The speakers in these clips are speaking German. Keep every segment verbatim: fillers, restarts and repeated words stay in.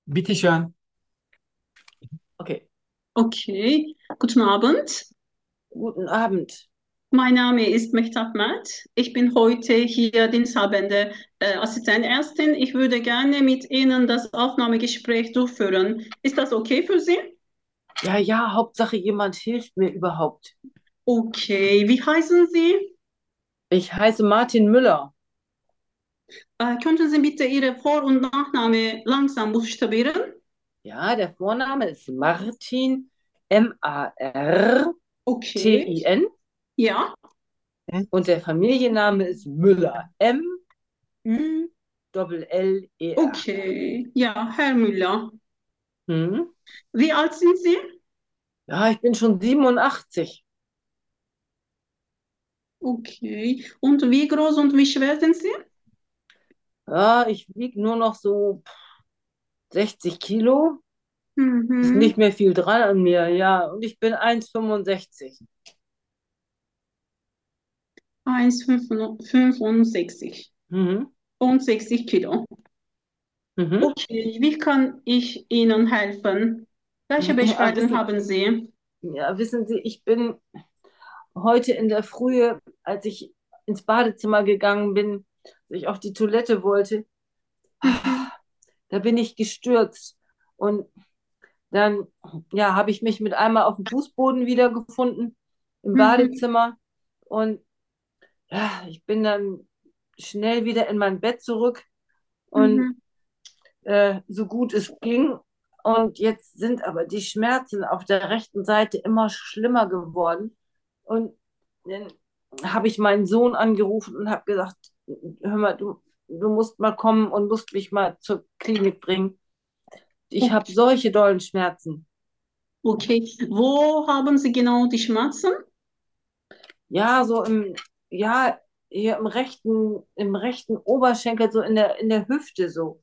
Bitteschön. Okay, Okay, guten Abend. guten Abend. Mein Name ist Mehtap Mert. Ich bin heute hier diensthabende äh, Assistenzärztin. Ich würde gerne mit Ihnen das Aufnahmegespräch durchführen. Ist das okay für Sie? Ja, ja, Hauptsache jemand hilft mir überhaupt. Okay, wie heißen Sie? Ich heiße Martin Müller. Äh, könnten Sie bitte Ihre Vor- und Nachname langsam buchstabieren? Ja, der Vorname ist Martin, Okay, M A R T I N. ja, Und der Familienname ist Müller, M Ü L L E R. okay, ja, Herr Müller. Hm? Wie alt sind Sie? Ja, ich bin schon siebenundachtzig. Okay, und wie groß und wie schwer sind Sie? Ja, ich wiege nur noch so sechzig Kilo. Ist Mhm. nicht mehr viel dran an mir, ja. Und ich bin eins Komma fünfundsechzig. eins Komma fünfundsechzig Mhm. und sechzig Kilo. Mhm. Okay, wie kann ich Ihnen helfen? Welche Ja, Beschwerden wissen, haben Sie? ja, wissen Sie, ich bin heute in der Frühe, als ich ins Badezimmer gegangen bin, als ich auf die Toilette wollte, Mhm. da bin ich gestürzt. Und dann, ja, habe ich mich mit einmal auf dem Fußboden wiedergefunden im Mhm. Badezimmer. Und ja, ich bin dann schnell wieder in mein Bett zurück und Mhm. äh, so gut es ging. Und jetzt sind aber die Schmerzen auf der rechten Seite immer schlimmer geworden. Und dann habe ich meinen Sohn angerufen und habe gesagt, hör mal, du, du musst mal kommen und musst mich mal zur Klinik bringen. Ich habe Okay. solche dollen Schmerzen. Okay, wo haben Sie genau die Schmerzen? Ja, so im, ja, hier im rechten, im rechten Oberschenkel, so in der, in der Hüfte so.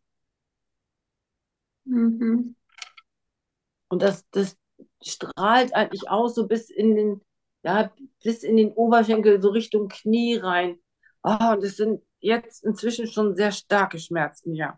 Mhm. Und das, das strahlt eigentlich aus, so bis in den, ja, bis in den Oberschenkel, so Richtung Knie rein. Ah, und das sind jetzt inzwischen schon sehr starke Schmerzen, ja.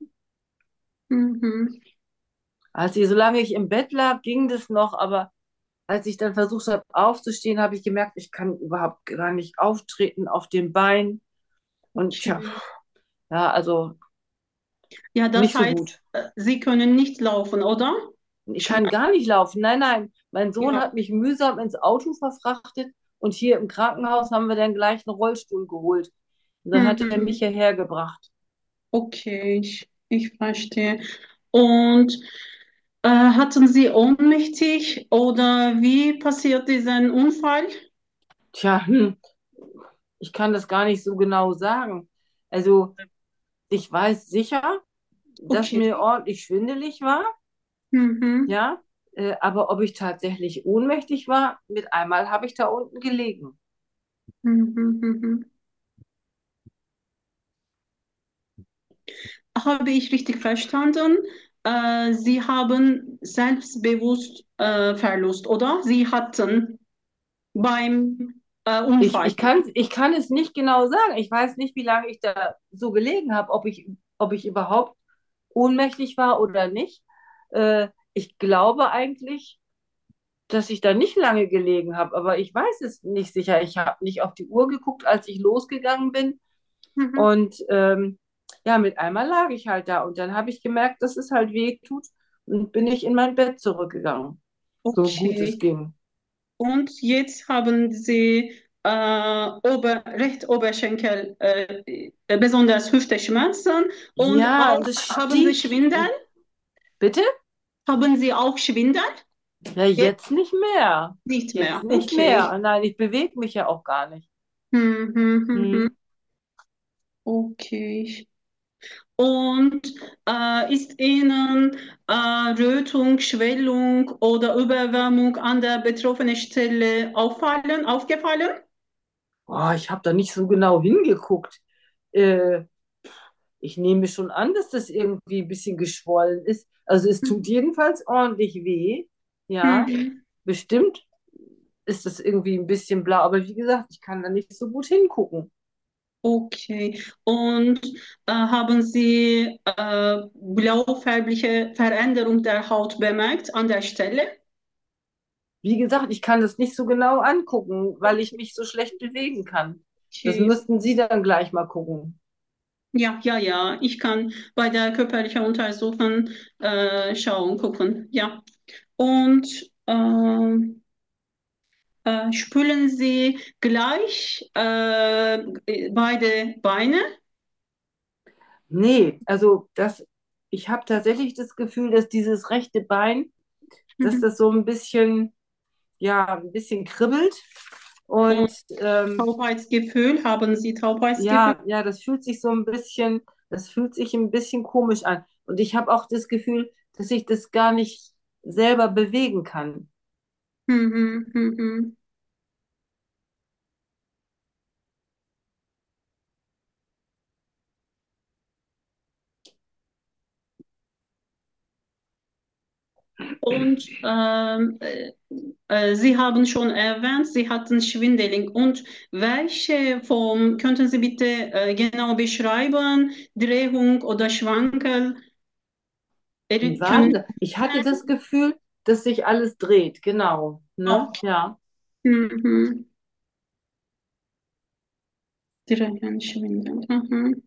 Mhm. Als ich, solange ich im Bett lag, ging das noch, aber als ich dann versucht habe aufzustehen, habe ich gemerkt, ich kann überhaupt gar nicht auftreten auf dem Bein. Und tja, Okay. ja, also Ja, das nicht so heißt, gut. äh, Sie können nicht laufen, oder? Ich kann Schmerz. gar nicht laufen. Nein, nein. Mein Sohn Ja. hat mich mühsam ins Auto verfrachtet und hier im Krankenhaus haben wir dann gleich einen Rollstuhl geholt. Und dann hat er mich Mhm. hierher gebracht. Okay, ich, ich verstehe. Und äh, hatten Sie ohnmächtig oder wie passiert diesen Unfall? Tja, hm, ich kann das gar nicht so genau sagen. Also, ich weiß sicher, dass Okay. mir ordentlich schwindelig war, Mhm. ja. Äh, aber ob ich tatsächlich ohnmächtig war, mit einmal habe ich da unten gelegen. Mhm. Mhm. Habe ich richtig verstanden? Äh, Sie haben Selbstbewusst äh, Verlust, oder? Sie hatten beim äh, Ich, Unfall. ich kann, ich kann es nicht genau sagen. Ich weiß nicht, wie lange ich da so gelegen habe, ob ich, ob ich überhaupt ohnmächtig war oder nicht. Äh, ich glaube eigentlich, dass ich da nicht lange gelegen habe, aber ich weiß es nicht sicher. Ich habe nicht auf die Uhr geguckt, als ich losgegangen bin. Mhm. Und ähm, ja, mit einmal lag ich halt da. Und dann habe ich gemerkt, dass es halt weh tut. Und bin ich in mein Bett zurückgegangen, so gut es Okay. ging. Und jetzt haben Sie äh, Ober, recht Oberschenkel, äh, äh, besonders Hüftschmerzen und Ja, auch und es haben Sie sticht. Schwindel? Und bitte? Haben Sie auch Schwindel? Ja, Jetzt jetzt nicht mehr. nicht Jetzt mehr. nicht Okay. mehr. Nein, ich bewege mich ja auch gar nicht. Hm, hm, hm, hm. Hm. Okay. Und äh, ist Ihnen äh, Rötung, Schwellung oder Überwärmung an der betroffenen Stelle auffallen, aufgefallen? Boah, ich habe da nicht so genau hingeguckt. Äh, ich nehme schon an, dass das irgendwie ein bisschen geschwollen ist. Also es tut jedenfalls ordentlich weh. Ja, Mhm. bestimmt ist das irgendwie ein bisschen blau. Aber wie gesagt, ich kann da nicht so gut hingucken. Okay. Und äh, haben Sie äh, blaufärbliche Veränderung der Haut bemerkt an der Stelle? Wie gesagt, ich kann das nicht so genau angucken, weil ich mich so schlecht bewegen kann. Das Okay. müssten Sie dann gleich mal gucken. Ja, ja, ja. Ich kann bei der körperlichen Untersuchung äh, schauen, gucken. Ja. Und ähm, äh, spülen Sie gleich äh, beide Beine? Nee, also das, ich habe tatsächlich das Gefühl, dass dieses rechte Bein, dass Mhm. das so ein bisschen, ja, ein bisschen kribbelt. Und Und ähm, Taubheitsgefühl, haben Sie Taubheitsgefühl? ja, ja, das fühlt sich so ein bisschen, das fühlt sich ein bisschen komisch an. Und ich habe auch das Gefühl, dass ich das gar nicht selber bewegen kann. Mhm, mhm. Und ähm, äh, äh, Sie haben schon erwähnt, Sie hatten Schwindeling. Und welche Form könnten Sie bitte äh, genau beschreiben? Drehung oder Schwankel? Wie Eri- war Können denn das? Ich hatte das Gefühl, dass sich alles dreht, genau. Ne? okay. Ja. Mhm. Drehen, Schwindeln. Mhm.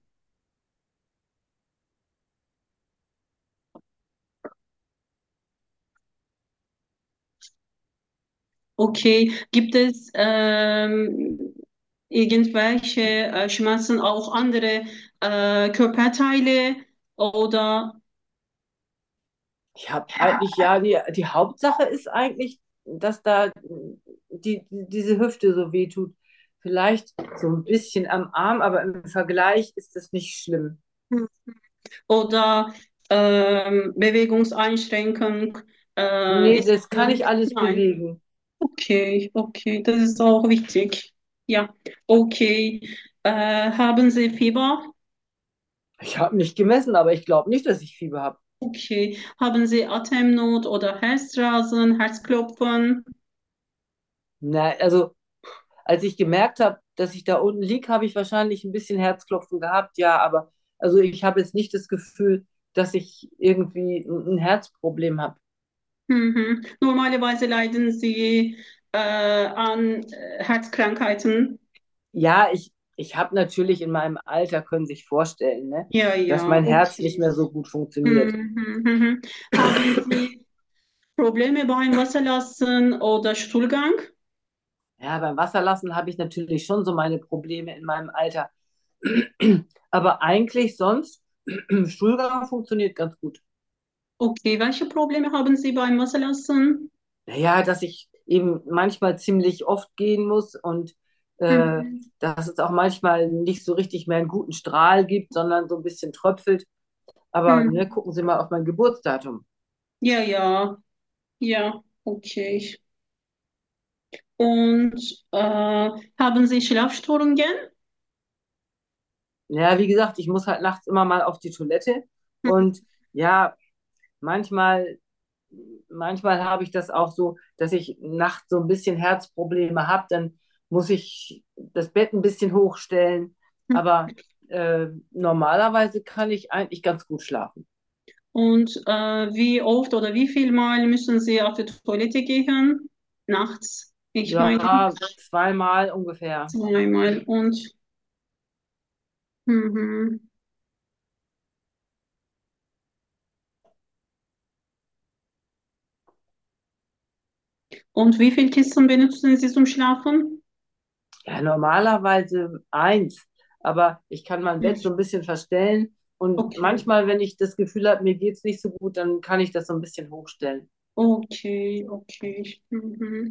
Okay, gibt es ähm, irgendwelche äh, Schmerzen, auch andere äh, Körperteile oder Ich habe eigentlich, ja, die, die Hauptsache ist eigentlich, dass da die, diese Hüfte so weh tut. Vielleicht so ein bisschen am Arm, aber im Vergleich ist das nicht schlimm. oder ähm, Bewegungseinschränkung äh, Nee, ist das kann ich alles nein. bewegen. Okay, okay, das ist auch wichtig. Ja, okay. Äh, haben Sie Fieber? Ich habe nicht gemessen, aber ich glaube nicht, dass ich Fieber habe. Okay. Haben Sie Atemnot oder Herzrasen, Herzklopfen? Na, also als ich gemerkt habe, dass ich da unten lieg, habe ich wahrscheinlich ein bisschen Herzklopfen gehabt, ja, aber also ich habe jetzt nicht das Gefühl, dass ich irgendwie ein ein Herzproblem habe. Mhm. Normalerweise leiden Sie äh, an äh, Herzkrankheiten. Ja, ich, ich habe natürlich in meinem Alter, können Sie sich vorstellen, ne, Ja, dass ja, mein Herz nicht okay. mehr so gut funktioniert. Mhm, mhm. Haben Sie Probleme beim Wasserlassen oder Stuhlgang? Ja, beim Wasserlassen habe ich natürlich schon so meine Probleme in meinem Alter. Aber eigentlich sonst, Stuhlgang funktioniert ganz gut. Okay, welche Probleme haben Sie beim Wasserlassen? Naja, dass ich eben manchmal ziemlich oft gehen muss und äh, Mhm. dass es auch manchmal nicht so richtig mehr einen guten Strahl gibt, sondern so ein bisschen tröpfelt. Aber ne, Mhm. gucken Sie mal auf mein Geburtsdatum. Ja, ja, ja, okay. Und äh, haben Sie Schlafstörungen? Ja, wie gesagt, ich muss halt nachts immer mal auf die Toilette und ja, manchmal, manchmal habe ich das auch so, dass ich nachts so ein bisschen Herzprobleme habe, dann muss ich das Bett ein bisschen hochstellen, aber äh, normalerweise kann ich eigentlich ganz gut schlafen. Und äh, wie oft oder wie viel Mal müssen Sie auf die Toilette gehen? Nachts. Ich meine Ja, zweimal ungefähr. zweimal. Und, mhm. Und wie viel Kissen benutzen Sie zum Schlafen? Ja, normalerweise eins, aber ich kann mein Bett so ein bisschen verstellen und Okay, manchmal, wenn ich das Gefühl habe, mir geht es nicht so gut, dann kann ich das so ein bisschen hochstellen. okay, okay. Mhm.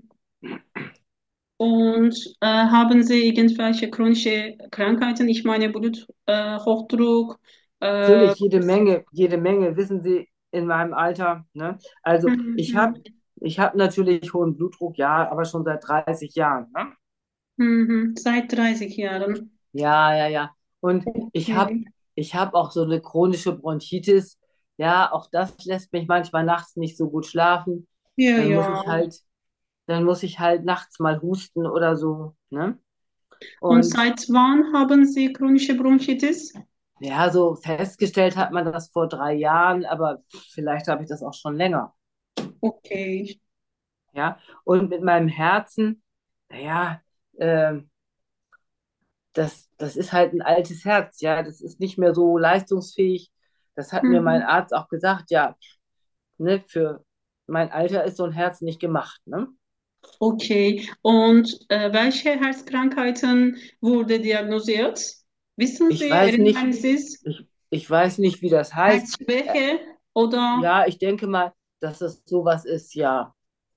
Und äh, haben Sie irgendwelche chronische Krankheiten? Ich meine Bluthochdruck, äh, Hochdruck, äh, Natürlich jede Menge, jede Menge, wissen Sie, in meinem Alter. Ne? Also ich habe mhm, ich hab natürlich hohen Blutdruck, ja, aber schon seit dreißig Jahren. Ne? mhm, seit dreißig Jahren. Ja, ja, ja. Und ich habe Okay. ich hab auch so eine chronische Bronchitis. Ja, auch das lässt mich manchmal nachts nicht so gut schlafen. Ja, Dann muss ja. ich halt, dann muss ich halt nachts mal husten oder so. Ne? Und Und seit wann haben Sie chronische Bronchitis? ja, so festgestellt hat man das vor drei Jahren, aber vielleicht habe ich das auch schon länger. Okay. Ja, und mit meinem Herzen, naja, äh, das, das ist halt ein altes Herz, ja, das ist nicht mehr so leistungsfähig. Das hat mir mein Mhm. Arzt auch gesagt, ja, ne, für mein Alter ist so ein Herz nicht gemacht, ne? Okay. Und äh, welche Herzkrankheiten wurde diagnostiziert? Wissen Ich Sie, weiß nicht, erinnern Sie sich? ich, ich weiß nicht, wie das heißt. Äh, Herzschwäche oder? ja, ich denke mal, dass es sowas ist, ja.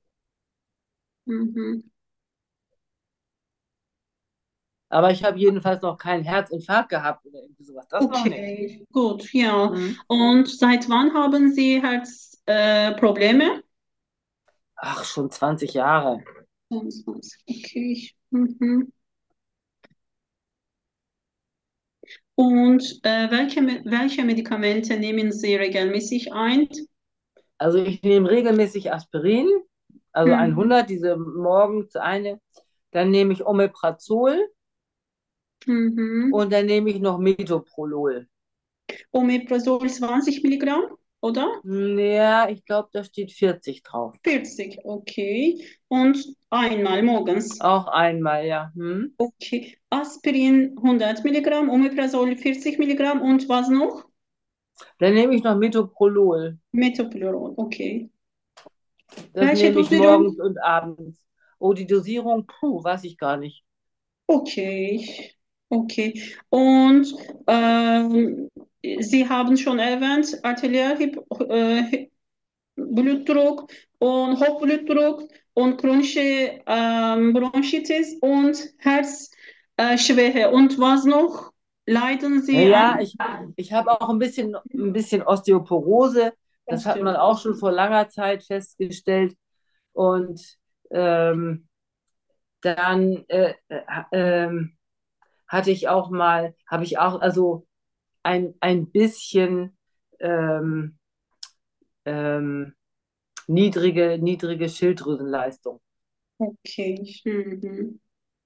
Mhm. Aber ich habe jedenfalls noch keinen Herzinfarkt gehabt oder irgendwie sowas. Das noch nicht. Okay, gut, ja. Mhm. Und seit wann haben Sie Herzprobleme? Äh, Probleme? Ach, schon zwanzig Jahre. fünfundzwanzig, okay. Mhm. Und äh, welche, Me- welche Medikamente nehmen Sie regelmäßig ein? Also ich nehme regelmäßig Aspirin, also Mhm. hundert, diese morgens eine. Dann nehme ich Omeprazol Mhm. und dann nehme ich noch Metoprolol. Omeprazol zwanzig Milligramm, oder? Ja, ich glaube, da steht vierzig drauf. vierzig, okay. Und einmal morgens. Auch einmal, ja. Hm? Okay. Aspirin hundert Milligramm, Omeprazol vierzig Milligramm und was noch? Dann nehme ich noch Metoprolol. Metoprolol, okay. Das Welche nehme ich Dosierung? morgens und abends. Oh, die Dosierung, puh, weiß ich gar nicht. Okay, okay. Und ähm, Sie haben schon erwähnt, Arterialblutdruck äh, Blutdruck und Hochblutdruck und chronische ähm, Bronchitis und Herzschwäche. Und was noch? Leiden Ja, Sie ja, an ich, ich habe auch ein bisschen, ein bisschen Osteoporose. Das hat man auch Osteoporose? schon vor langer Zeit festgestellt. Und ähm, dann äh, äh, ähm, hatte ich auch mal, habe ich auch, also ein, ein bisschen ähm, ähm, niedrige, niedrige Schilddrüsenleistung. Okay. Mhm.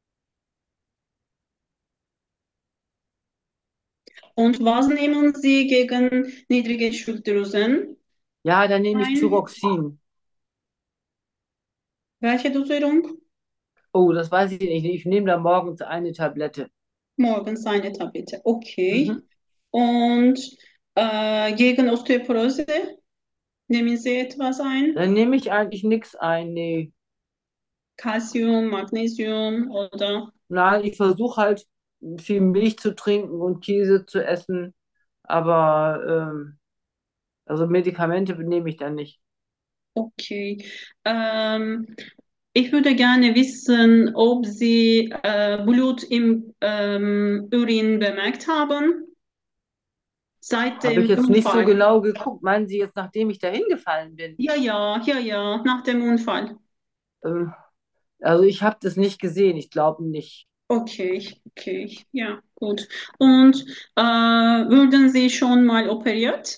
Und was nehmen Sie gegen niedrige Schilddrüsen Ja, dann nehme ich ein? Thyroxin. Welche Dosierung? Oh, das weiß ich nicht. Ich nehme da morgens eine Tablette. Morgens eine Tablette. Okay. Mhm. Und äh, gegen Osteoporose nehmen Sie etwas ein? Dann nehme ich eigentlich nichts ein. Nee. Calcium, Magnesium oder? Nein, ich versuche halt viel Milch zu trinken und Käse zu essen. Aber ähm, also Medikamente nehme ich dann nicht. Okay. Ähm, ich würde gerne wissen, ob Sie äh, Blut im ähm, Urin bemerkt haben seit Habe ich dem jetzt nicht so Unfall. genau geguckt. Meinen Sie jetzt, nachdem ich da hingefallen bin? Ja, ja, ja, ja, nach dem Unfall. Ähm, also ich habe das nicht gesehen. Ich glaube nicht. Okay, okay, ja, gut. Und äh, wurden Sie schon mal operiert?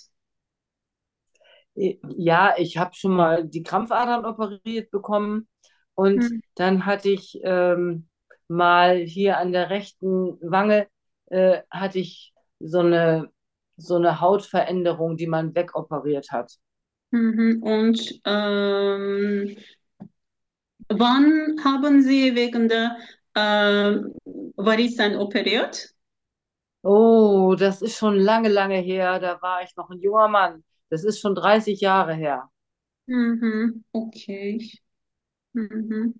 Ja, ich habe schon mal die Krampfadern operiert bekommen und Hm. dann hatte ich ähm, mal hier an der rechten Wange äh, hatte ich so eine, so eine Hautveränderung, die man wegoperiert hat. Mhm. Und ähm, wann haben Sie wegen der ähm, Varizen operiert? Oh, das ist schon lange, lange her. Da war ich noch ein junger Mann. Das ist schon dreißig Jahre her. Mhm. Okay. Mhm.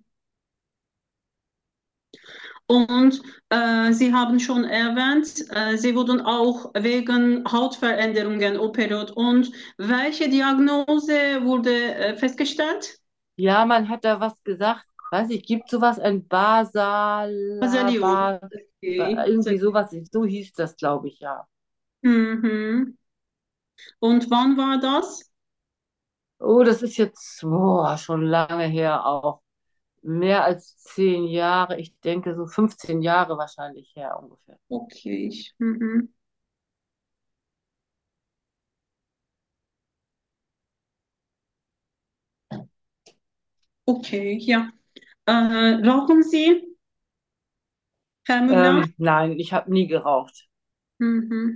Und äh, Sie haben schon erwähnt, äh, Sie wurden auch wegen Hautveränderungen operiert. Und welche Diagnose wurde äh, festgestellt? Ja, man hat da was gesagt. Weiß ich, gibt sowas, ein Basala, Basaliom. Ba- Ba- Okay. irgendwie sowas, so hieß das, glaube ich, ja. Mhm. Und wann war das? Oh, das ist jetzt boah, schon lange her auch. Mehr als zehn Jahre. Ich denke so fünfzehn Jahre wahrscheinlich her ungefähr. Okay. Mhm. Okay, ja. Äh, rauchen Sie? Herr Müller? Ähm, nein, ich habe nie geraucht. Mhm.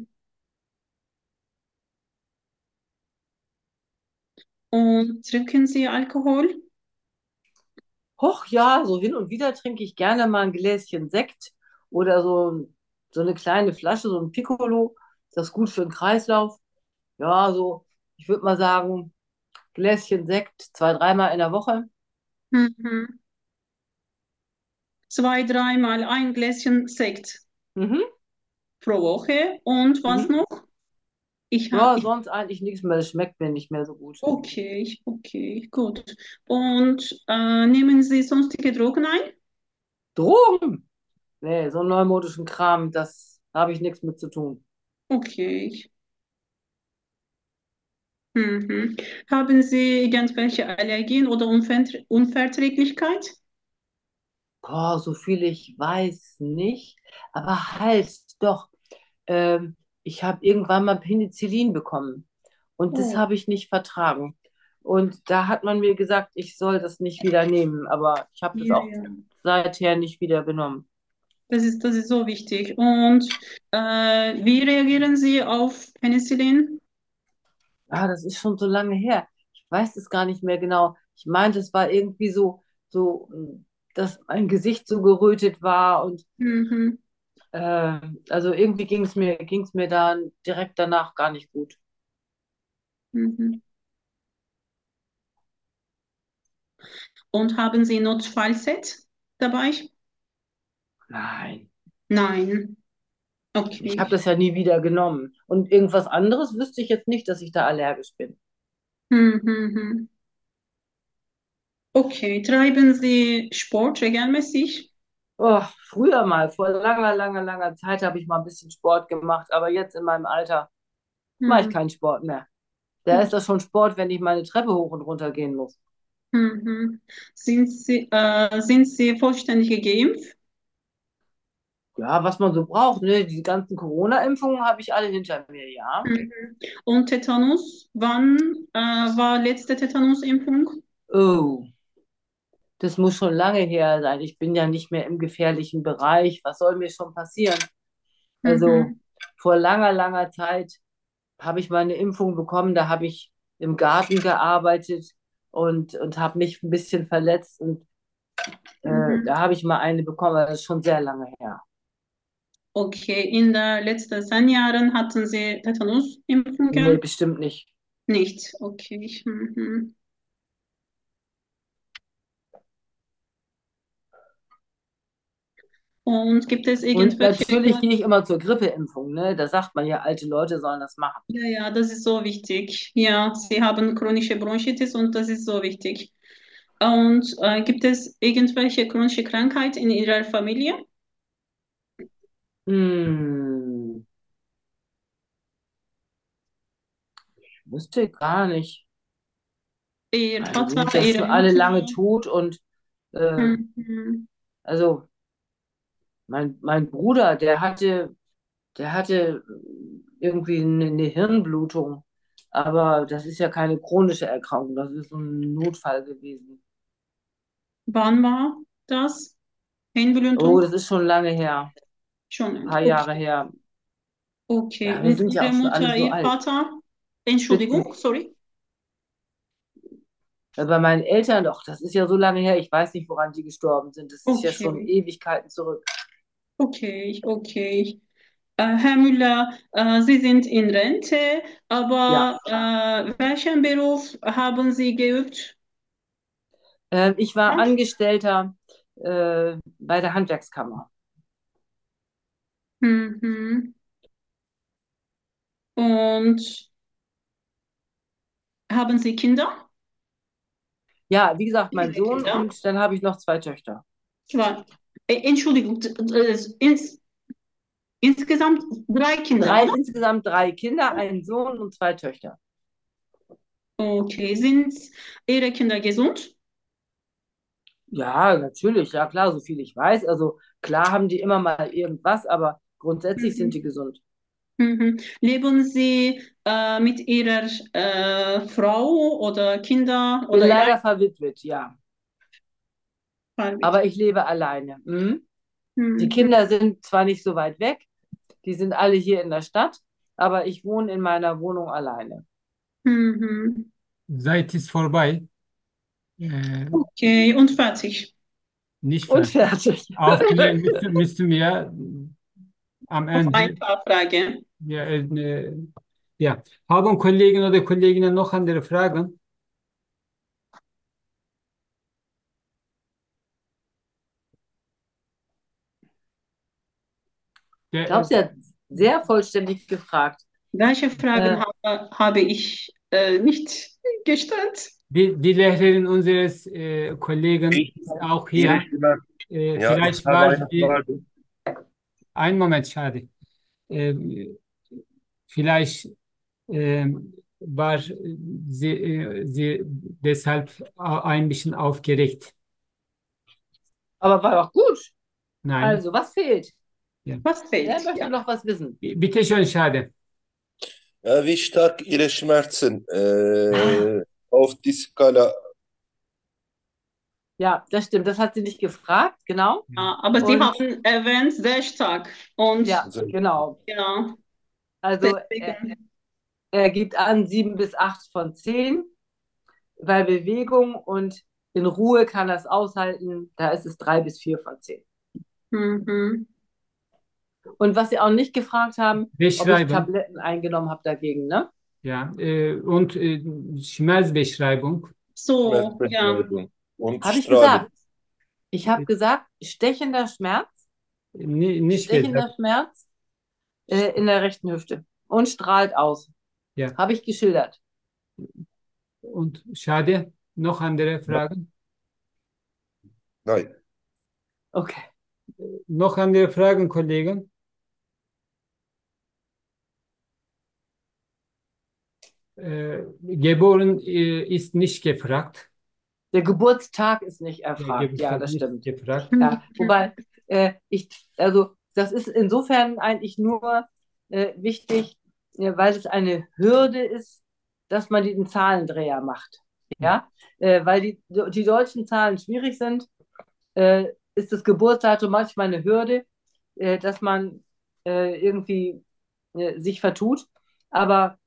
Und trinken Sie Alkohol? Hoch, ja, so hin und wieder trinke ich gerne mal ein Gläschen Sekt oder so, so eine kleine Flasche, so ein Piccolo. Das ist gut für den Kreislauf. Ja, so, ich würde mal sagen, Gläschen Sekt zwei, dreimal in der Woche. Mhm. Zwei, dreimal ein Gläschen Sekt Mhm, pro Woche. Und was mhm. noch? Ich habe, Ja, sonst eigentlich nichts mehr. Das schmeckt mir nicht mehr so gut. okay, okay, gut. Und äh, nehmen Sie sonstige Drogen ein? Drogen? Nee, so einen neumodischen Kram, das habe ich nichts mit zu tun. Okay. Mhm. Haben Sie irgendwelche Allergien oder Unver Unverträglichkeit? Boah, so viel ich weiß nicht. Aber halt, doch. Ähm, ich habe irgendwann mal Penicillin bekommen. Und das Oh, habe ich nicht vertragen. Und da hat man mir gesagt, ich soll das nicht wieder nehmen. Aber ich habe das ja, auch ja. seither nicht wieder genommen. Das ist, das ist so wichtig. Und äh, wie reagieren Sie auf Penicillin? Ah, das ist schon so lange her. Ich weiß es gar nicht mehr genau. Ich meinte, es war irgendwie so, so, dass mein Gesicht so gerötet war und Mhm, äh, also irgendwie ging es mir, ging es mir dann direkt danach gar nicht gut. mhm. Und haben Sie Notfallset dabei? Nein, Nein. ich habe Okay. das ja nie wieder genommen. Und irgendwas anderes wüsste ich jetzt nicht, dass ich da allergisch bin. Mhm, mhm. Okay. Treiben Sie Sport regelmäßig? Oh, früher mal, vor langer, langer, langer Zeit habe ich mal ein bisschen Sport gemacht, aber jetzt in meinem Alter mache ich Mhm. keinen Sport mehr. Da ist Okay. das schon Sport, wenn ich meine Treppe hoch und runter gehen muss. Mhm. Sind Sie, äh, sind Sie vollständig geimpft? Ja, was man so braucht, ne? Die ganzen Corona-Impfungen habe ich alle hinter mir, ja. Mhm. Und Tetanus? Wann äh, war letzte Tetanusimpfung? Oh, das muss schon lange her sein. Ich bin ja nicht mehr im gefährlichen Bereich. Was soll mir schon passieren? Also Mhm. vor langer, langer Zeit habe ich mal eine Impfung bekommen. Da habe ich im Garten gearbeitet und, und habe mich ein bisschen verletzt. Und äh, Mhm. da habe ich mal eine bekommen. Das ist schon sehr lange her. Okay, in den letzten zehn Jahren hatten Sie Nee, Tetanusimpfungen? bestimmt nicht. Nicht. Okay. Mhm. Und gibt es Und irgendwelche natürlich Gründe? gehe ich immer zur Grippeimpfung. Ne? Da sagt man ja, alte Leute sollen das machen. Ja, ja, das ist so wichtig. Ja, Sie haben chronische Bronchitis und das ist so wichtig. Und äh, gibt es irgendwelche chronische Krankheit in Ihrer Familie? Hm, wüsste gar nicht. Ihr Also die sind Vater, ja schon Ihre alle lange Mutter? tot und äh, Mhm. also mein, mein Bruder, der hatte, der hatte irgendwie eine, eine Hirnblutung. Aber das ist ja keine chronische Erkrankung, das ist so ein Notfall gewesen. Wann war das? Oh, Hirnblutung? das ist schon lange her, ein Schon. paar Jahre Okay. her. Okay. Ja, wir Und sind ja Ihre auch schon alle Mutter, so Ihr alt. Vater? Bitte. Entschuldigung, sorry. Bei meinen Eltern, doch, das ist ja so lange her, ich weiß nicht, woran die gestorben sind. Das ist ja schon Okay. Ewigkeiten zurück. Okay, okay. Äh, Herr Müller, äh, Sie sind in Rente, Ja, aber äh, welchen Beruf haben Sie geübt? äh, ich war Angestellter äh, bei der Handwerkskammer. Mhm. Und haben Sie Kinder? Ja, wie gesagt, Wie mein viele Sohn Kinder? und dann habe ich noch zwei Töchter. Zwei. Äh, Entschuldigung, d- d- ins, insgesamt drei Kinder, Drei, oder? insgesamt drei Kinder, einen Sohn und zwei Töchter. Okay, sind Ihre Kinder gesund? Ja, natürlich, ja klar, so viel ich weiß. Also klar haben die immer mal irgendwas, aber grundsätzlich sind die Mhm. gesund. Mhm. Leben Sie äh, mit Ihrer äh, Frau oder Kinder Bin oder allein? leider verwitwet, ja. Aber ich lebe alleine. Mhm. Die Mhm. Kinder sind zwar nicht so weit weg, die sind alle hier in der Stadt, aber ich wohne in meiner Wohnung alleine. Mhm. Zeit ist vorbei. Äh, Okay, und fertig. nicht Und fertig. fertig. Aufklären müssen, müssen wir am Noch ein Ende. paar Fragen. Ja, äh, ja. Haben Kollegen oder Kolleginnen noch andere Fragen? Ich Der, glaube, äh, sie hat sehr vollständig gefragt. Welche Fragen Äh, habe, habe ich äh, nicht gestellt? die, die Lehrerin unseres äh, Kollegen Ich, ist auch hier. Ihre Stimme. Äh, Ja, ich vielleicht habe war eine sie, Frage. einen Moment, schade. Äh, vielleicht äh, war sie, äh, sie deshalb au- ein bisschen aufgeregt. aber war doch gut. Nein. Also, was fehlt? Ja. Was Wer fehlt? möchte Ja. noch was wissen? Bitte schön, schade. Ja, wie stark Ihre Schmerzen Ah, äh, auf die Skala? ja, das stimmt. Das hat sie nicht gefragt, genau. Ja, aber Sie Und haben erwähnt, sehr stark. Und ja, genau. ja, Also er, deswegen. er gibt an sieben bis acht von zehn bei Bewegung und in Ruhe kann er es aushalten. Da ist es drei bis vier von zehn. Mhm. Und was Sie auch nicht gefragt haben, ob ich Beschreiben. Tabletten eingenommen habe dagegen, ne? Ja. Äh, und äh, Schmerzbeschreibung. So, ja. Schmerzbeschreibung und Habe ich Strahlung. gesagt. Ich habe gesagt, stechender Schmerz, Ni- Nicht stechender gesagt. Schmerz äh, in der rechten Hüfte und strahlt aus. Ja. Habe ich geschildert. Und schade. Noch andere Fragen? Nein. Okay. Noch andere Fragen, Kollegen? Äh, geboren äh, ist nicht gefragt. Der Geburtstag ist nicht Der erfragt. Ja, Geburtstag das nicht stimmt. gefragt. Ja, Mhm. wobei äh, ich, also das ist insofern eigentlich nur äh, wichtig, äh, weil es eine Hürde ist, dass man den Zahlendreher macht. Ja, äh, weil die, die deutschen Zahlen schwierig sind, äh, ist das Geburtsdatum manchmal eine Hürde, äh, dass man äh, irgendwie äh, sich vertut. Aber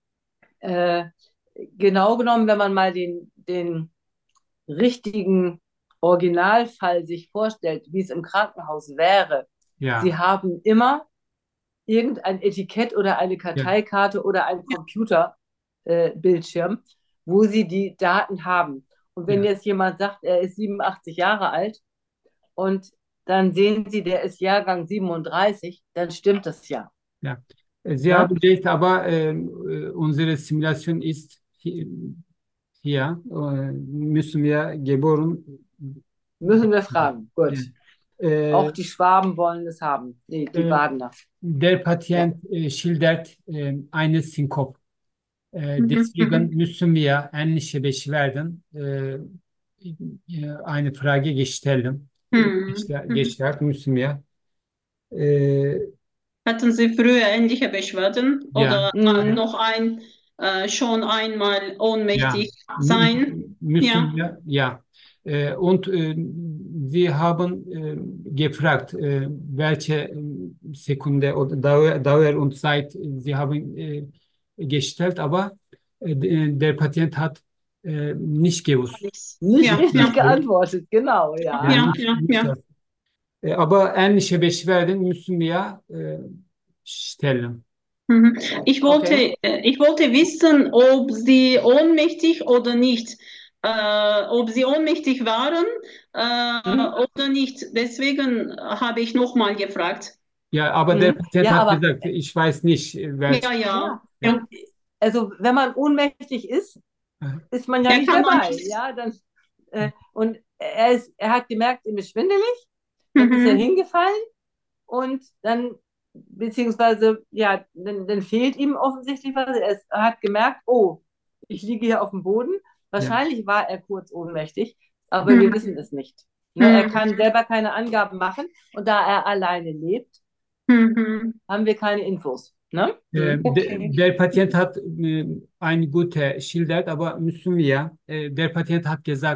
äh, genau genommen, wenn man mal den, den richtigen Originalfall sich vorstellt, wie es im Krankenhaus wäre, Ja, sie haben immer irgendein Etikett oder eine ja, Karteikarte oder einen Computerbildschirm, äh, Bildschirm, wo sie die Daten haben. Und wenn ja, jetzt jemand sagt, er ist siebenundachtzig Jahre alt und dann sehen Sie, der ist Jahrgang siebenunddreißig, dann stimmt das ja. ja. Sie Ne? haben recht, aber ähm, äh, unsere Simulation ist hi- hier. Äh, müssen wir geboren. Müssen wir fragen. Ja. Gut. Auch Äh, die Schwaben wollen es haben. Nee, die äh, Badener. der Ja. Patient äh, schildert äh, eine Synkop. Äh, Mhm. deswegen Mhm. müssen wir ähnliche Beschwerden äh, äh, eine Frage gestellen. Mhm. Gesta- Mhm. Gestellt müssen wir. Äh, Hatten Sie früher ähnliche Beschwerden ja, oder äh, Mhm. noch ein, äh, schon einmal ja, ohnmächtig sein? mü- Ja. müssen wir, ja. Äh, und äh, wir haben äh, gefragt, äh, welche äh, Sekunde oder Dauer, Dauer und Zeit Sie haben äh, gestellt, aber äh, der Patient hat äh, nicht gewusst. Alles. Nicht Ja, Nicht richtig ja, das. geantwortet, genau, Ja, ja. ja, nicht, ja, nicht ja. das. Äh, aber ähnliche Beschwerden müssen wir äh, stellen. Mhm. Ich Okay. wollte, äh, ich wollte wissen, ob Sie ohnmächtig oder nicht, äh, ob Sie ohnmächtig waren, Mhm. äh, oder nicht. Deswegen habe ich nochmal gefragt. Ja, aber der Mhm. Patient Ja, hat aber gesagt, ich weiß nicht, äh, welche. Ja, ja, ja, Ja. ja. und also wenn man ohnmächtig ist, ist man ja Er nicht kann man dabei. nichts. Ja, dann, äh, und er, ist, er hat gemerkt, ihm ist schwindelig, dann ist er Mhm. hingefallen und dann, beziehungsweise, ja, dann, dann fehlt ihm offensichtlich was. Er, ist, er hat gemerkt, oh, ich liege hier auf dem Boden. Ja. Wahrscheinlich war er kurz ohnmächtig, aber wir wissen Mhm. es nicht. Ne, er Mhm. kann selber keine Angaben machen und da er alleine lebt, Mhm. haben wir keine Infos. Ne? Äh, Hm. de, Okay. der Patient hat äh, ein gutes schildert, aber müssen wir, äh, der Patient hat gesagt,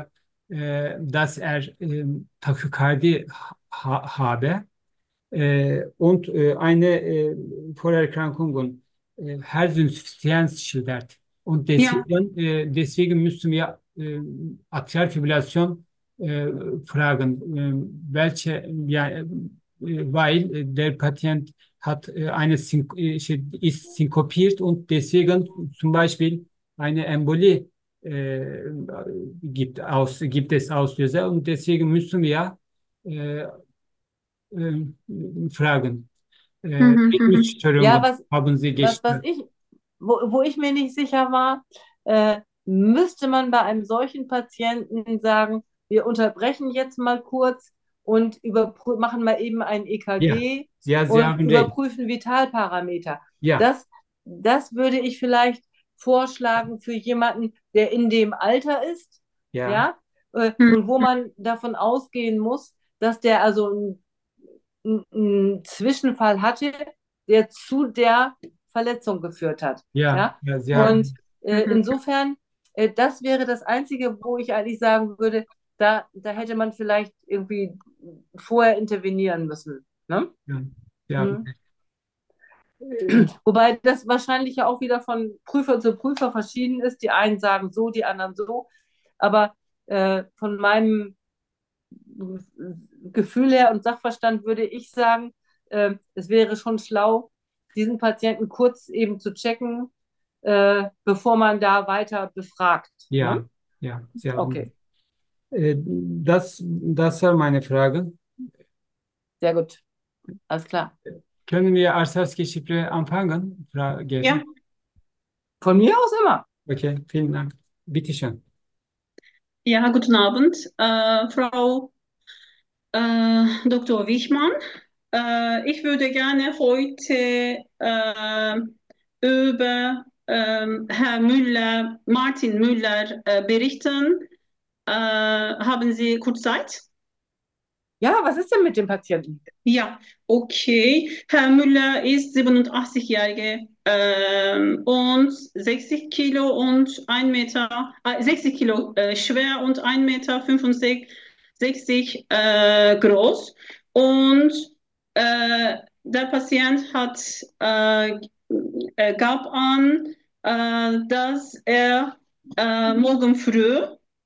äh, dass er ähm, Tachykardi ha habe äh, und äh, eine äh, Vorerkrankungen, äh, Herzinsuffizienz schildert. Und Ja. deswegen, äh, deswegen müssen wir äh, Atrialfibrillation äh, fragen, äh, welche, ja, äh, weil äh, der Patient hat äh, eine Syn äh, şey, ist synkopiert und deswegen zum Beispiel eine Embolie äh, gibt, aus, gibt es Auslöser und deswegen müssen wir äh, äh, fragen. Äh, Mhm, mhm. Ja, Störungen was, haben Sie was, was gestellt? ich, wo, wo ich mir nicht sicher war, äh, müsste man bei einem solchen Patienten sagen, wir unterbrechen jetzt mal kurz und überprü- machen mal eben ein Ja, E K G ja, Sie und haben recht. überprüfen Vitalparameter. Ja, Das, das würde ich vielleicht vorschlagen für jemanden, der in dem Alter ist, ja, ja, äh, Mhm. und wo man davon ausgehen muss, dass der also ein einen Zwischenfall hatte, der zu der Verletzung geführt hat. ja, Ja? ja, Sie Und haben, äh, Mhm. insofern, äh, das wäre das Einzige, wo ich eigentlich sagen würde, da, da hätte man vielleicht irgendwie vorher intervenieren müssen. Ne? ja, Sie haben, Hm. Wobei das wahrscheinlich ja auch wieder von Prüfer zu Prüfer verschieden ist. Die einen sagen so, die anderen so. Aber äh, von meinem Gefühl her und Sachverstand würde ich sagen, äh, es wäre schon schlau, diesen Patienten kurz eben zu checken, äh, bevor man da weiter befragt. ja, Ne? ja, Sie haben. Okay, Äh, das, das war meine Frage. sehr gut. Alles klar. Können wir Arzneimittelchipre anfangen, Frau Ja. Gärtner? Von mir aus immer. Okay, vielen Dank. Bitte schön. Ja, guten Abend, äh, Frau äh, Doktor Wichmann. Äh, ich würde gerne heute äh, über ähm, Herr Müller, Martin Müller, äh, berichten. Äh, haben Sie kurz Zeit? Ja, was ist denn mit dem Patienten? Ja, okay. Herr Müller ist siebenundachtzig-jährige ähm, und sechzig Kilo und ein Meter, äh, sechzig Kilo äh, schwer und ein Meter fünfundsechzig äh, groß. Und äh, der Patient hat, äh, er gab an, äh, dass er äh, morgen früh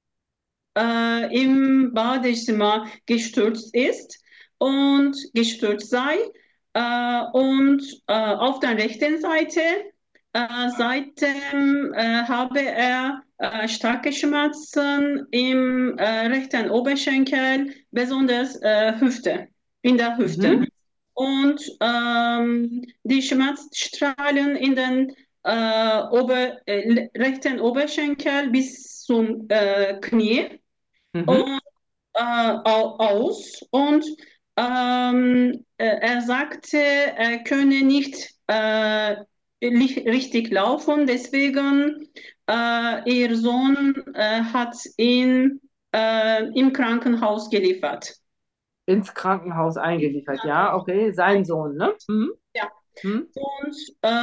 äh, im Badezimmer gestürzt ist und gestürzt sei. Äh, und äh, auf der rechten Seite, äh, seitdem äh, habe er äh, starke Schmerzen im äh, rechten Oberschenkel, besonders äh, Hüfte, in der Hüfte. Mhm. Und ähm, die Schmerzstrahlen in den äh, Ober, äh, rechten Oberschenkel bis zum äh, Knie Mhm. und, äh, aus und ähm, äh, er sagte, er könne nicht äh, richtig laufen, deswegen äh, ihr Sohn äh, hat ihn äh, im Krankenhaus geliefert. Ins Krankenhaus eingeliefert. Ja, okay, sein Sohn, ne? Mhm. Ja. Mhm. Und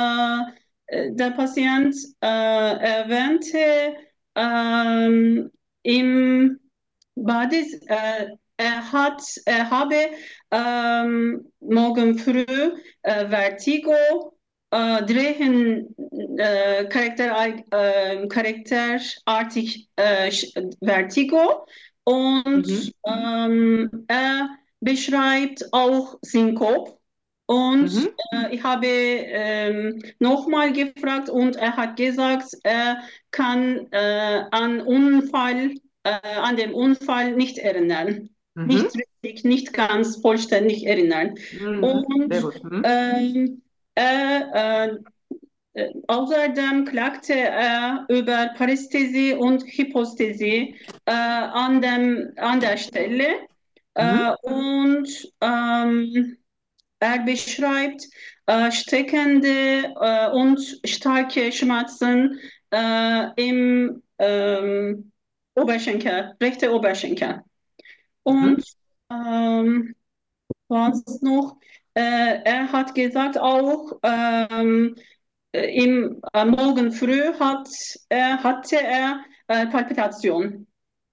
äh, der Patient äh, erwähnte ähm, im Badis, äh, er hat, er habe ähm, morgen früh äh, Vertigo, äh, Drehen, äh, Charakter, äh, charakterartig äh, Vertigo und Mhm. ähm, er beschreibt auch Synkop und Mhm. äh, ich habe ähm, nochmal gefragt und er hat gesagt, er kann äh, an Unfall, äh, an den Unfall nicht erinnern. Mhm. Nicht richtig, nicht ganz vollständig erinnern. Mhm. Sehr Und gut. Mhm. ähm, er, äh, äh, außerdem klagte er über Parästhesie und Hyposthesie äh, an, dem, an der Stelle. Mhm. Äh, und ähm, er beschreibt äh, steckende äh, und starke Schmerzen äh, im ähm, Oberschenkel, rechte Oberschenkel. Mhm. Und ähm, was noch? Äh, er hat gesagt auch, ähm, äh, im äh, Morgen früh hat er, hatte er äh, Palpitation.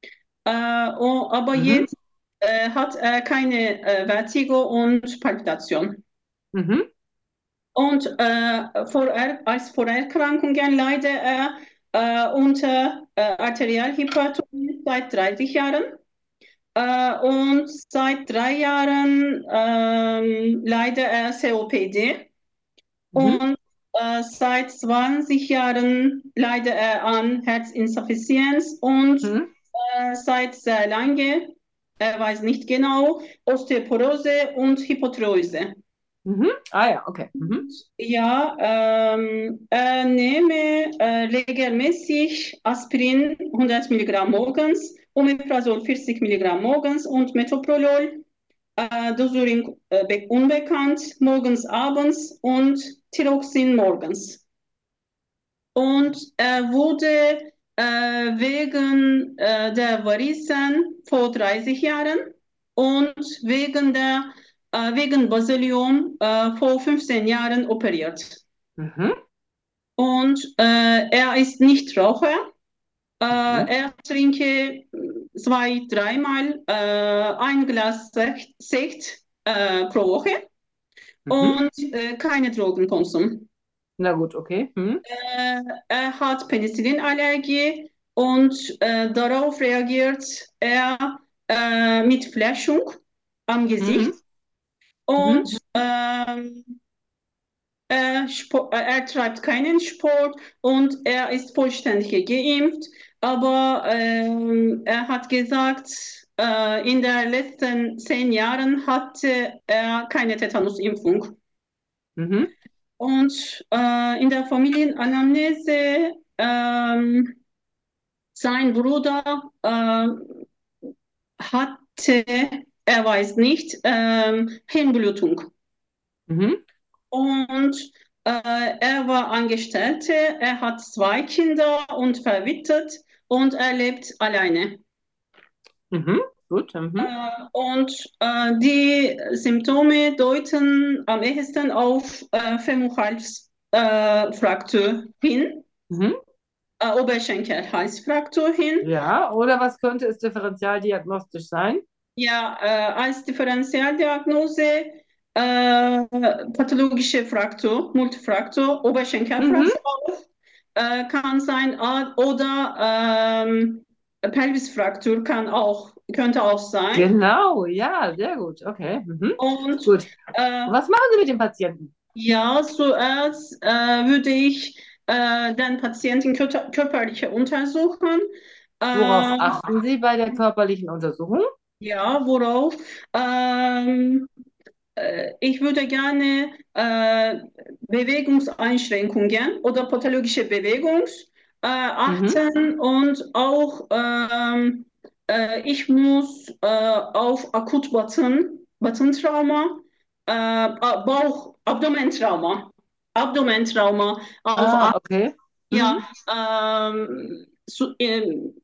Äh, oh, aber Mhm. jetzt äh, hat er keine äh, Vertigo und Palpitation. Mhm. Und äh, vor, als Vorerkrankungen leidet er äh, unter äh, Arterialhypertonie seit dreißig Jahren. Äh, und seit drei Jahren ähm, leidet er C O P D. Mhm. Und äh, seit zwanzig Jahren leidet er an Herzinsuffizienz und Mhm. äh, seit sehr lange, er weiß nicht genau, Osteoporose und Hypothroise. Mhm. Ah ja, okay. Mhm. Ja, ähm, äh, nehme äh, regelmäßig Aspirin hundert Milligramm morgens, Omeprazol vierzig Milligramm morgens und Metoprolol, äh, Dosierung äh, be- unbekannt, morgens, abends und Thyroxin morgens. Und er wurde äh, wegen äh, der Varizen vor dreißig Jahren und wegen der äh, wegen Basiliom äh, vor fünfzehn Jahren operiert. Mhm. Und äh, er ist nicht Raucher. Äh, Mhm. er trinke zwei, dreimal äh, ein Glas Sekt, Sekt äh, pro Woche Mhm. und äh, keine Drogenkonsum. Na gut, okay. Mhm. Äh, er hat Penicillinallergie und äh, darauf reagiert er äh, mit Fläschung am Gesicht. Mhm. Mhm. Und ähm, er, Spo- äh, er treibt keinen Sport und er ist vollständig geimpft. Aber ähm, er hat gesagt, äh, in den letzten zehn Jahren hatte er keine Tetanusimpfung. Mhm. Und äh, in der Familienanamnese, ähm, sein Bruder äh, hatte, er weiß nicht, ähm, Hirnblutung. Mhm. Und äh, er war Angestellter, er hat zwei Kinder und verwitwet und er lebt alleine. Mhm. Gut. Mhm. Äh, und äh, die Symptome deuten am ehesten auf äh, Femorhalsfraktur hin, Mhm. äh, Oberschenkelhalsfraktur hin. Ja, oder was könnte es differentialdiagnostisch sein? Ja, äh, als Differentialdiagnose äh, pathologische Fraktur, Multifraktur, Mhm. Oberschenkelfraktur äh, kann sein ah, oder ähm, Pelvisfraktur kann auch, könnte auch sein. Genau, ja, sehr gut. Okay. Mhm. Und Gut. äh, Was machen Sie mit dem Patienten? ja, zuerst äh, würde ich äh, den Patienten körper körperlich untersuchen. Worauf Äh, achten Sie bei der körperlichen Untersuchung? ja, worauf? Ähm, äh, ich würde gerne äh, Bewegungseinschränkungen oder pathologische Bewegung äh, Mhm. achten und auch ähm, äh, ich muss äh, auf Akutbutton, Buttontrauma, äh, Bauch, Abdomentrauma, Abdomentrauma auch Ah, achten. okay. Ja, Mhm. ähm, zu, ähm,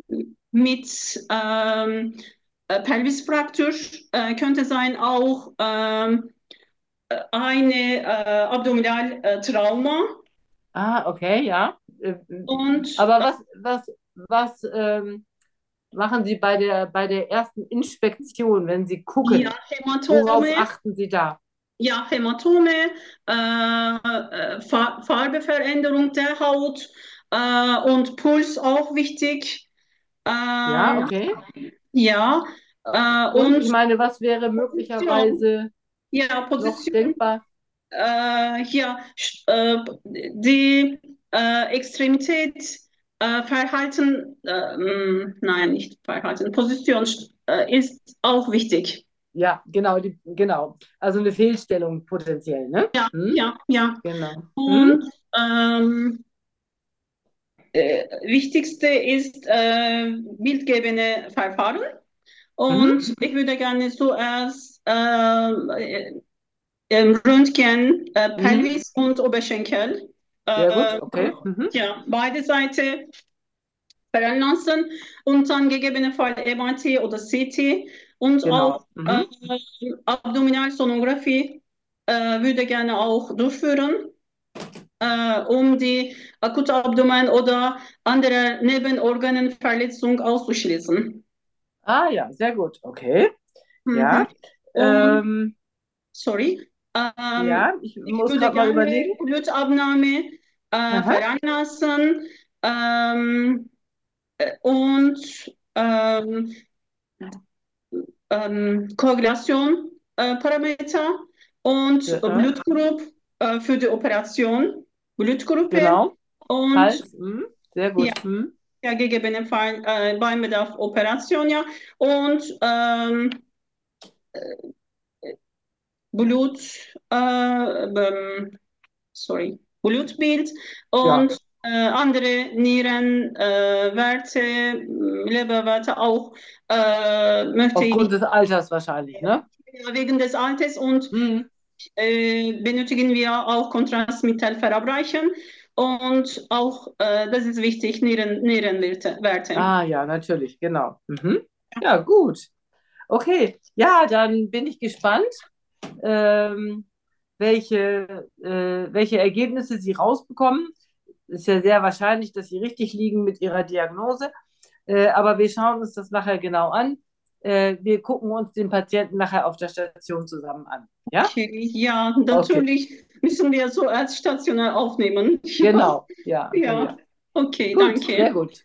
mit ähm, äh, Pelvisfraktur äh, könnte sein auch ähm, eine äh, Abdominaltrauma Ah, okay, ja. Äh, und Aber äh, was, was, was ähm, machen Sie bei der, bei der ersten Inspektion, wenn Sie ja, gucken? Worauf Hämatome, achten Sie da? ja, Hämatome, äh, äh, Fa Farbeveränderung der Haut äh, und Puls auch wichtig. Ja, Ähm, okay. ja, äh, Und ich und meine, was wäre Position, möglicherweise ja, noch Position. denkbar? Äh, ja, äh, die äh, Extremität, äh, Verhalten, äh, mh, nein, nicht Verhalten, Position äh, ist auch wichtig. Ja, genau, die, genau. Also eine Fehlstellung potenziell, ne? Ja, Hm? ja, ja. Genau. Hm? Und ähm, äh, wichtigste ist äh, bildgebende Verfahren. Mhm. Und ich würde gerne zuerst äh, ähm, Röntgen, äh, Mhm. Pelvis und Oberschenkel. Sehr gut, Äh, okay. Mhm. ja, beide Seiten veranlassen und dann gegebenenfalls M R T oder C T und auch Genau. äh, Mhm. Abdominalsonographie äh, würde gerne auch durchführen, äh, um die akute Abdomen oder andere Nebenorganenverletzung auszuschließen. Ah ja, sehr gut. Okay. Mhm. Ja. Und, Ähm, sorry, ähm, ja, ich ich muss würde gerade mal gerne überlegen. Blutabnahme äh, Aha, veranlassen ähm, äh, und ähm, ähm, Koagulation äh, Parameter und ja, Blutgruppe äh, für die Operation, Blutgruppe genau. und Falls. Hm, sehr ja, gut. Hm. ja gegebenenfalls äh, beim Bedarf Operation, ja. Und ähm, Blut, äh, ähm, sorry, Blutbild Ja, und äh, andere Nierenwerte, äh, Werte, Leberwerte auch äh, möchte ich aufgrund des Alters wahrscheinlich, ne? wegen des Alters und Hm. äh, benötigen wir auch Kontrastmittel verabreichen und auch, äh, das ist wichtig, Nieren, Nierenwerte. Werte. Ah ja, natürlich, genau. Mhm. Ja, gut. Okay, ja, dann bin ich gespannt, ähm, welche, äh, welche Ergebnisse Sie rausbekommen. Ist ja sehr wahrscheinlich, dass Sie richtig liegen mit Ihrer Diagnose. Äh, aber wir schauen uns das nachher genau an. Äh, wir gucken uns den Patienten nachher auf der Station zusammen an. Ja? Okay, ja, Okay, natürlich müssen wir so als stationär aufnehmen. Ja, genau. Ja, ja, ja. ja. Okay, Gut, danke. sehr gut.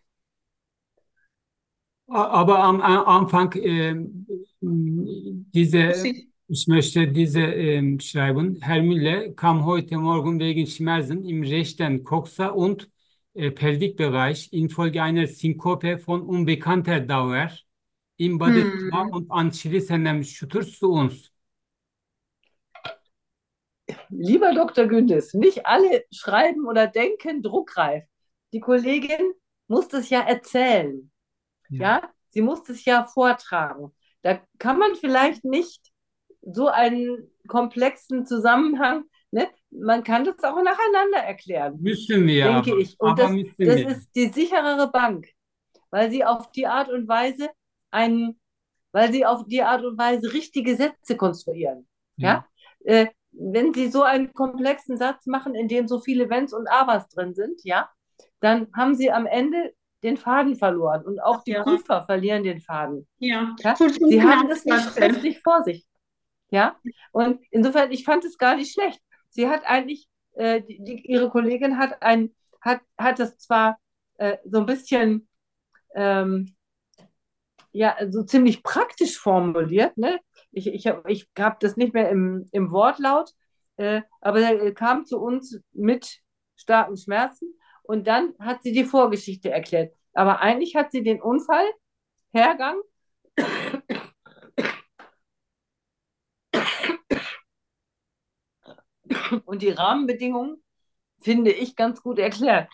A- Aber am am Anfang äh, diese, Sie, ich möchte diese ähm, schreiben. Herr Müller kam heute Morgen wegen Schmerzen im rechten Coxa und äh, Pelvikbereich infolge einer Synkope von unbekannter Dauer im Badezimmer hm, und anschließendem Schütter zu uns. Lieber Doktor Gündes, nicht alle schreiben oder denken druckreif. Die Kollegin muss das ja erzählen. Ja. Ja, sie muss es ja vortragen. Da kann man vielleicht nicht so einen komplexen Zusammenhang, ne? Man kann das auch nacheinander erklären, Müssen wir denke aber, ich. Und aber das, müssen das wir. ist die sicherere Bank, weil sie auf die Art und Weise einen, weil sie auf die Art und Weise richtige Sätze konstruieren. Ja. Ja? Äh, wenn sie so einen komplexen Satz machen, in dem so viele Wenns und Abers drin sind, ja, dann haben sie am Ende den Faden verloren und auch die ja, Prüfer verlieren den Faden. ja. Ja? Kurz und Sie knapp, haben das nicht Marcel. schriftlich vor sich. Ja? Und insofern, ich fand es gar nicht schlecht. Sie hat eigentlich, äh, die, die, ihre Kollegin hat ein, hat, hat das zwar äh, so ein bisschen ähm, ja, so ziemlich praktisch formuliert, ne? Ich, ich habe ich hab das nicht mehr im, im Wortlaut, äh, aber er kam zu uns mit starken Schmerzen und dann hat sie die Vorgeschichte erklärt. Aber eigentlich hat sie den Unfall, Hergang und die Rahmenbedingungen, finde ich, ganz gut erklärt.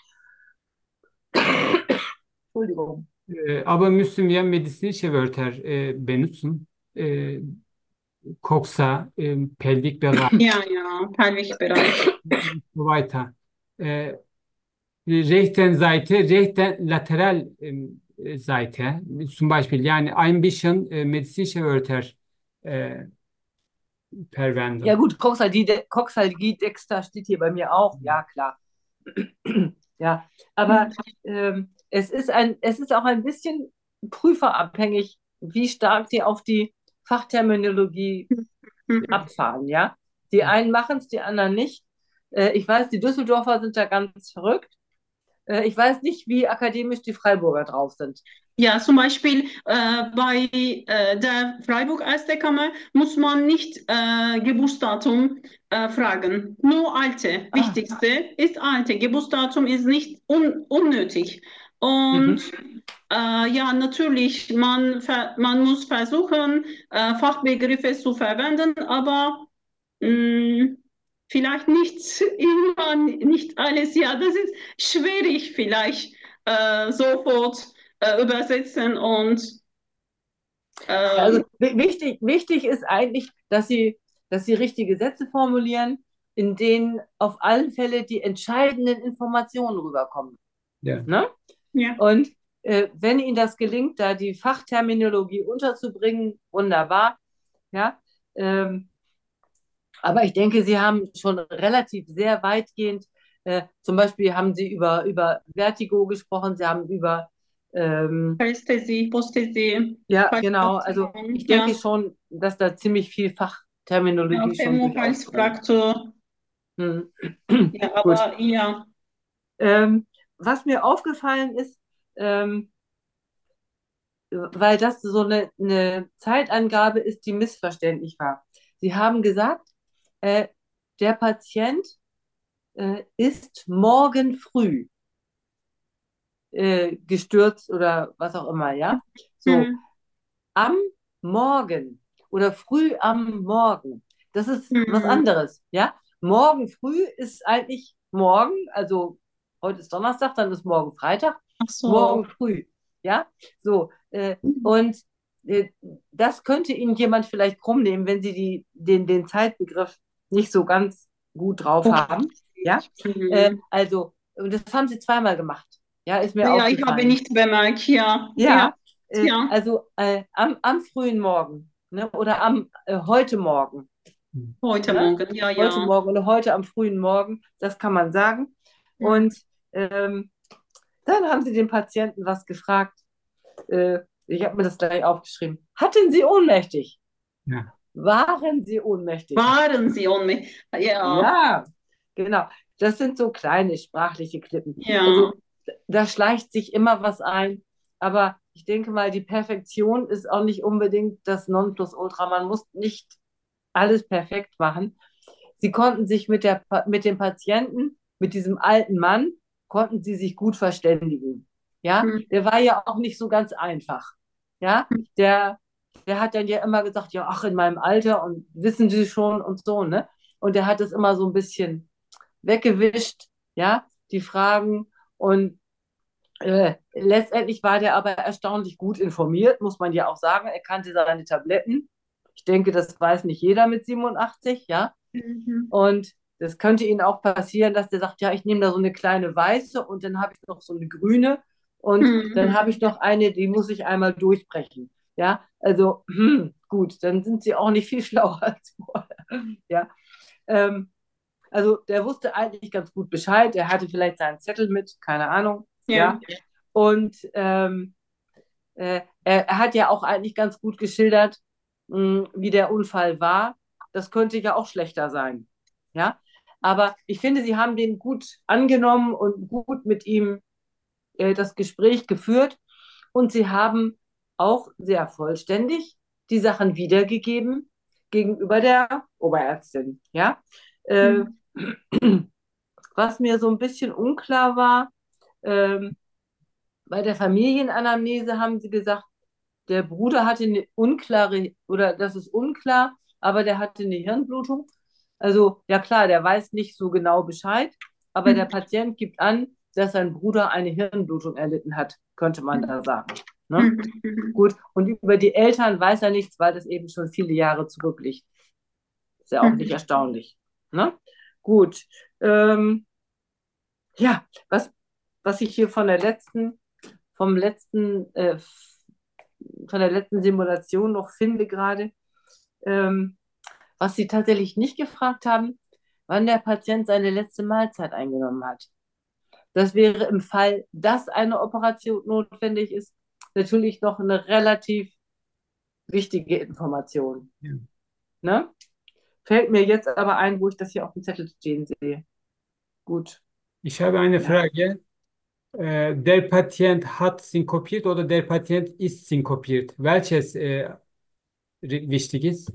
Entschuldigung. Äh, aber müssen wir medizinische Wörter äh, benutzen. Äh, Coxa, äh, Pelvikbereich Ja, ja, Pelvikbereich. und so weiter. Äh, rechten Seite, rechte lateral ähm, Seite zum Beispiel, yani ein bisschen äh, medizinische Wörter äh, Ja verwenden. gut, Coxalgide, Coxalgidexter steht hier bei mir auch, ja klar. Ja, aber ähm, es ist ein, es ist auch ein bisschen prüferabhängig, wie stark die auf die Fachterminologie abfahren, ja. Die einen machen es, die anderen nicht. Äh, ich weiß, die Düsseldorfer sind da ganz verrückt. Äh, ich weiß nicht, wie akademisch die Freiburger drauf sind. Ja, zum Beispiel äh, bei äh, der Freiburg Ärztekammer muss man nicht äh, Geburtsdatum äh, fragen. Nur Alte. Ah, Wichtigste ist Alte. Geburtsdatum ist nicht un unnötig. Und mhm. äh, ja, natürlich, man, ver man muss versuchen, äh, Fachbegriffe zu verwenden, aber mh, vielleicht nicht immer, nicht alles. Ja, das ist schwierig vielleicht äh, sofort äh, übersetzen und Ja, also ähm, wi- wichtig, wichtig ist eigentlich, dass sie, dass sie richtige Sätze formulieren, in denen auf alle Fälle die entscheidenden Informationen rüberkommen. Ja. Ne? ja, Und äh, wenn Ihnen das gelingt, da die Fachterminologie unterzubringen, wunderbar. Ja, ähm, aber ich denke, Sie haben schon relativ sehr weitgehend, äh, zum Beispiel haben Sie über, über Vertigo gesprochen, Sie haben über Ähm, Parästhesie, Prosthesie, ja, genau. Also Palpation, ich denke ja, schon, dass da ziemlich viel ja, Fachterminologie schon durchaus drin ist. Femohalsfraktur, Hm. ja, Gut. aber ja, Ähm, was mir aufgefallen ist, ähm, weil das so eine, eine Zeitangabe ist, die missverständlich war. Sie haben gesagt, äh, der Patient äh, ist morgen früh äh, gestürzt oder was auch immer, ja? So, hm, am Morgen oder früh am Morgen, das ist was hm, anderes, ja? Morgen früh ist eigentlich morgen, also heute ist Donnerstag, dann ist morgen Freitag, ach morgen so, früh, ja? So, äh, und äh, das könnte Ihnen jemand vielleicht krumm nehmen, wenn Sie die, den, den Zeitbegriff nicht so ganz gut drauf okay, haben, ja? Äh, hm. also, und das haben Sie zweimal gemacht, ja, ist mir Ja, ich habe aufgefallen. nicht bemerkt, ja, ja, Ja, äh, ja, also äh, am, am frühen Morgen, ne? Oder am äh, heute Morgen, heute ne? Morgen, ja, Heute ja. Morgen oder heute am frühen Morgen, das kann man sagen. Hm. Und ähm, dann haben sie den Patienten was gefragt. Äh, ich habe mir das gleich aufgeschrieben. Hatten Sie ohnmächtig? Ja. Waren Sie ohnmächtig? Waren Sie ohnmächtig? Ja, Ja, genau. Das sind so kleine sprachliche Klippen. ja. Also da schleicht sich immer was ein. Aber ich denke mal, die Perfektion ist auch nicht unbedingt das Nonplusultra. Man muss nicht alles perfekt machen. Sie konnten sich mit, der, mit dem Patienten, mit diesem alten Mann, konnten sie sich gut verständigen. Ja, Hm. der war ja auch nicht so ganz einfach. Ja, der, der hat dann ja immer gesagt, ja, ach, in meinem Alter und wissen Sie schon und so, ne? Und der hat es immer so ein bisschen weggewischt, ja, die Fragen. Und äh, letztendlich war der aber erstaunlich gut informiert, muss man ja auch sagen. Er kannte seine Tabletten. Ich denke, das weiß nicht jeder mit siebenundachtzig, ja. Mhm. Und das könnte Ihnen auch passieren, dass der sagt, ja, ich nehme da so eine kleine weiße und dann habe ich noch so eine grüne und dann habe ich Mhm. noch eine, die muss ich einmal durchbrechen. Ja, also hm, gut, dann sind Sie auch nicht viel schlauer als vorher. Ja, ähm, also der wusste eigentlich ganz gut Bescheid. Er hatte vielleicht seinen Zettel mit, keine Ahnung. Ja. Ja, und ähm, äh, er, er hat ja auch eigentlich ganz gut geschildert, mh, wie der Unfall war. Das könnte ja auch schlechter sein. Ja, aber ich finde, sie haben den gut angenommen und gut mit ihm äh, das Gespräch geführt und sie haben auch sehr vollständig die Sachen wiedergegeben gegenüber der Oberärztin. Ja, äh, Mhm. was mir so ein bisschen unklar war, ähm, bei der Familienanamnese haben sie gesagt, der Bruder hatte eine unklare, oder das ist unklar, aber der hatte eine Hirnblutung. Also, ja klar, der weiß nicht so genau Bescheid, aber der Patient gibt an, dass sein Bruder eine Hirnblutung erlitten hat, könnte man da sagen. Ne? Mhm. Mhm. Gut, und über die Eltern weiß er nichts, weil das eben schon viele Jahre zurückliegt. Ist ja auch nicht Mhm. erstaunlich. Ne? Gut, ähm, ja, was, was ich hier von der letzten, vom letzten, äh, von der letzten Simulation noch finde gerade, ähm, was Sie tatsächlich nicht gefragt haben, wann der Patient seine letzte Mahlzeit eingenommen hat. Das wäre im Fall, dass eine Operation notwendig ist, natürlich noch eine relativ wichtige Information. Ja. Ne? Fällt mir jetzt aber ein, wo ich das hier auf dem Zettel stehen sehe. Gut. Ich habe eine Ja. Frage. Äh, der Patient hat synkopiert oder der Patient ist synkopiert? Welches äh, ri- wichtig ist?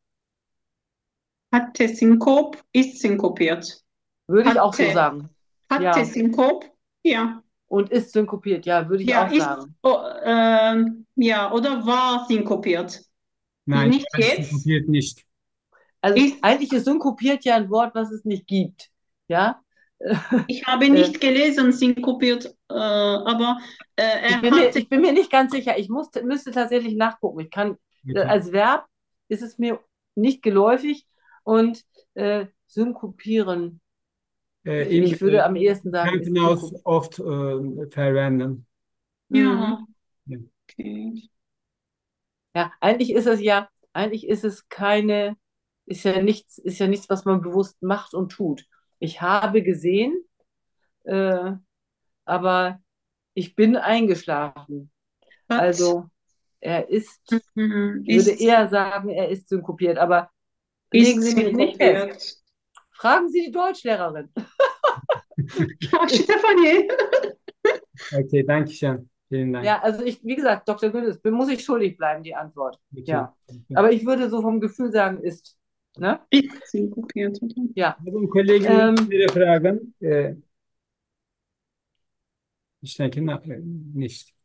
Hatte Synkop, ist synkopiert. Würde ich auch so Hatte, sagen. hatte Ja. Synkop, ja. Und ist synkopiert. Ja, würde ich Ja, auch ist, sagen. oh, ähm, ja, oder war synkopiert. Nein, Nicht er jetzt, synkopiert nicht. Also ist, eigentlich ist synkopiert ja ein Wort, was es nicht gibt. Ja. ich habe Äh, nicht gelesen, synkopiert, äh, aber äh, Ich er bin mir, hatte, ich bin mir nicht ganz sicher. Ich musste, müsste tatsächlich nachgucken. Ich kann, äh, Okay. als Verb ist es mir nicht geläufig und äh, synkopieren. Äh, Ich, im ich äh, würde am ehesten sagen, ist Krankenhaus synkopieren. oft äh, verwenden. Mhm. ja, Ja. okay. Ja, eigentlich ist es ja, eigentlich ist es keine, ist ja nichts, ist ja nichts, was man bewusst macht und tut. Ich habe gesehen, äh, aber Ich bin eingeschlafen. Hat, Also er ist, mhm, ich würde ist, eher sagen, er ist synkopiert, aber legen ist Sie mich nicht fest. synkopiert. Fragen Sie die Deutschlehrerin. Ach, Stefanie. Okay, danke schön. Vielen Dank. Ja, also ich, wie gesagt, Doktor Gündels, muss ich schuldig bleiben, die Antwort. Okay. Ja. Okay. Aber ich würde so vom Gefühl sagen, ist. Ne? Ist synkopiert. Oder? Ja. Haben Kollegen Ähm, andere Fragen? Äh, ich denke na- nicht.